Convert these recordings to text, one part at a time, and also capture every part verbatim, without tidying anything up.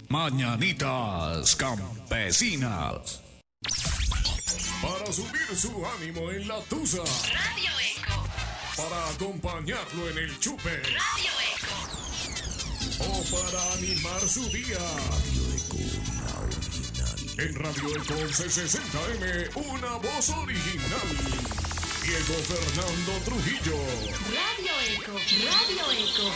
Mañanitas Campesinas. Para subir su ánimo en la tusa. Radio Eco. Para acompañarlo en el chupe. Radio Eco. O para animar su día. Radio Eco, la original. En Radio Eco once sesenta eme, una voz original. Diego Fernando Trujillo. Radio Eco, Radio Eco.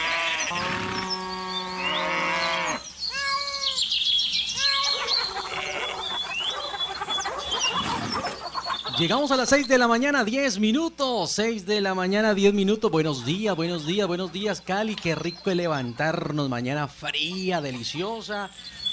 Llegamos a las seis de la mañana, diez minutos. seis de la mañana, diez minutos. Buenos días, buenos días, buenos días, Cali. Qué rico es levantarnos. Mañana fría, deliciosa.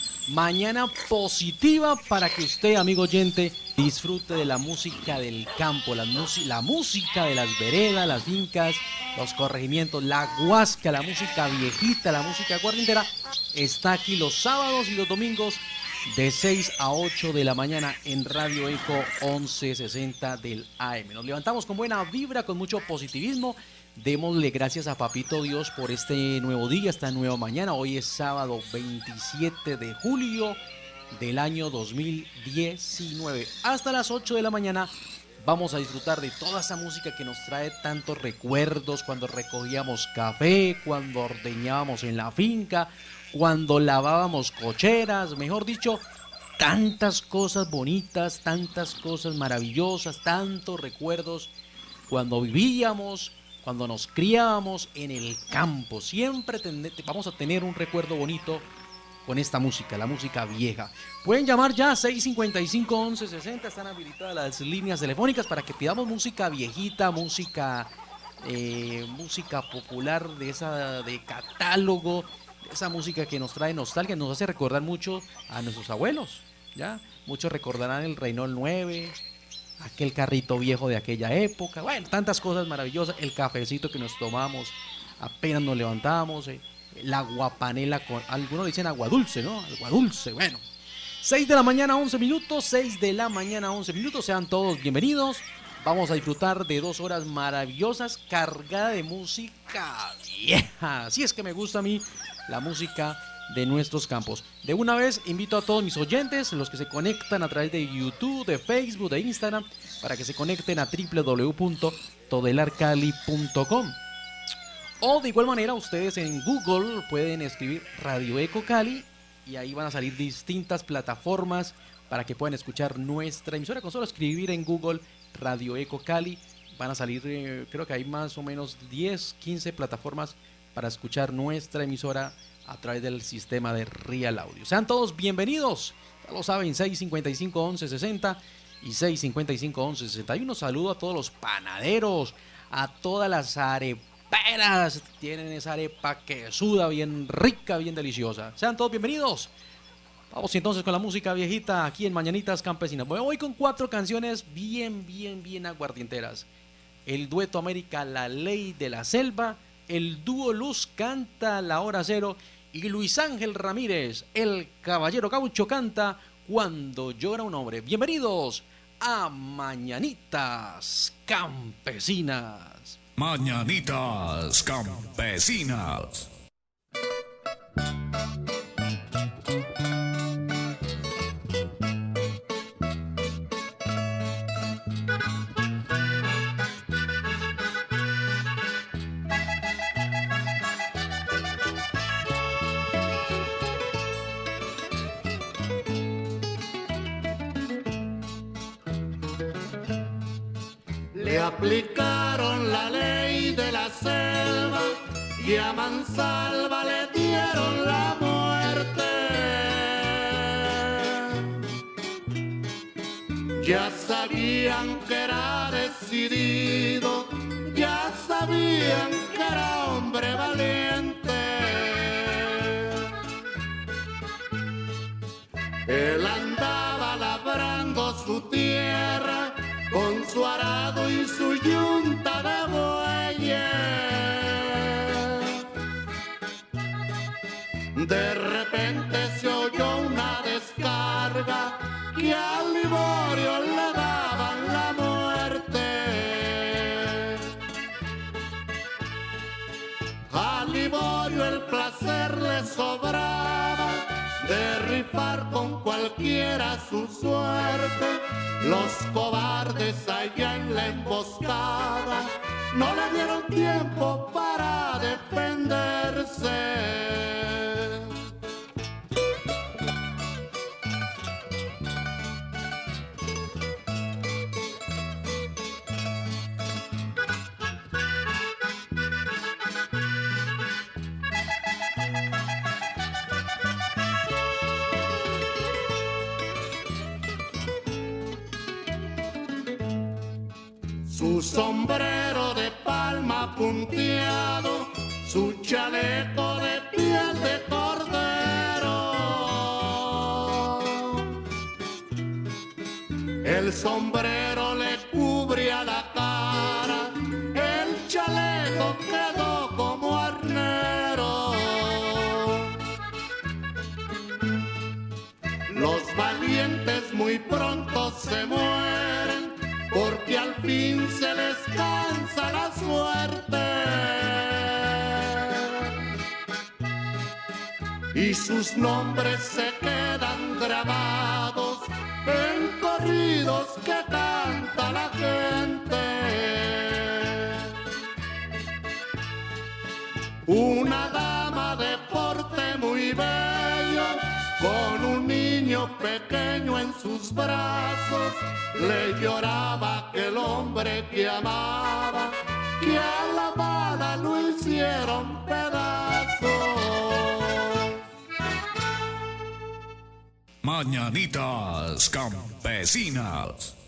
Mañana positiva para que usted, amigo oyente, disfrute de la música del campo, la, la música de las veredas, las fincas, los corregimientos, la guasca, la música viejita, la música guardientera. Está aquí los sábados y los domingos de seis a ocho de la mañana en Radio Eco once sesenta del A M. Nos levantamos con buena vibra, con mucho positivismo. Démosle gracias a Papito Dios por este nuevo día, esta nueva mañana. Hoy es sábado veintisiete de julio del año dos mil diecinueve. Hasta las ocho de la mañana vamos a disfrutar de toda esa música que nos trae tantos recuerdos, cuando recogíamos café, cuando ordeñábamos en la finca, cuando lavábamos cocheras, mejor dicho, tantas cosas bonitas, tantas cosas maravillosas, tantos recuerdos cuando vivíamos, cuando nos criábamos en el campo. Siempre ten- vamos a tener un recuerdo bonito con esta música, la música vieja. Pueden llamar ya seis cincuenta y cinco, once sesenta, están habilitadas las líneas telefónicas para que pidamos música viejita, música eh, música popular, de esa de catálogo, de esa música que nos trae nostalgia, nos hace recordar mucho a nuestros abuelos, ¿ya? Muchos recordarán el Renault nueve, aquel carrito viejo de aquella época, bueno, tantas cosas maravillosas, el cafecito que nos tomamos apenas nos levantamos, eh, la aguapanela, con, algunos dicen agua dulce, ¿no? Agua dulce, bueno. seis de la mañana, once minutos, seis de la mañana, once minutos, sean todos bienvenidos. Vamos a disfrutar de dos horas maravillosas, cargada de música vieja. Así es que me gusta a mí la música de nuestros campos. De una vez invito a todos mis oyentes, los que se conectan a través de YouTube, de Facebook, de Instagram, para que se conecten a w w w punto todelarcali punto com. O de igual manera ustedes en Google pueden escribir Radio Eco Cali y ahí van a salir distintas plataformas para que puedan escuchar nuestra emisora. Con solo escribir en Google Radio Eco Cali van a salir, eh, creo que hay más o menos diez, quince plataformas para escuchar nuestra emisora a través del sistema de Real Audio. Sean todos bienvenidos, ya lo saben, seis cincuenta y cinco, once sesenta y seis cincuenta y cinco, once sesenta y uno. Saludo a todos los panaderos, a todas las areperas, tienen esa arepa que suda bien rica, bien deliciosa. Sean todos bienvenidos. Vamos entonces con la música viejita aquí en Mañanitas Campesinas. Voy con cuatro canciones bien, bien, bien aguardienteras. El dueto América, La Ley de la Selva. El dúo Luz canta La Hora Cero. Y Luis Ángel Ramírez, el Caballero Gaucho, canta Cuando Llora un Hombre. Bienvenidos a Mañanitas Campesinas. Mañanitas Campesinas. Le aplicaron la ley de la selva y a mansalva le dieron la muerte. Ya sabían que era decidido, ya sabían que era hombre valiente. Él andaba labrando su tierra con su arado y su yunta de bueyes. De repente se oyó una descarga que al Liborio le daban la muerte. A Liborio el placer le sobraba cualquiera su suerte. Los cobardes allá en la emboscada no le dieron tiempo para defenderse. Su sombrero de palma punteado, su chaleco de piel de cordero. El sombrero le cubría la cara, el chaleco quedó como arnero. Los valientes muy pronto se mueren, porque al fin se les cansa la suerte. Y sus nombres se quedan grabados en corridos que canta la gente. Una dama de porte muy bello, con un niño pequeño en sus brazos, le lloraba aquel hombre que amaba, que a la bala lo hicieron pedazos. Mañanitas campesinas.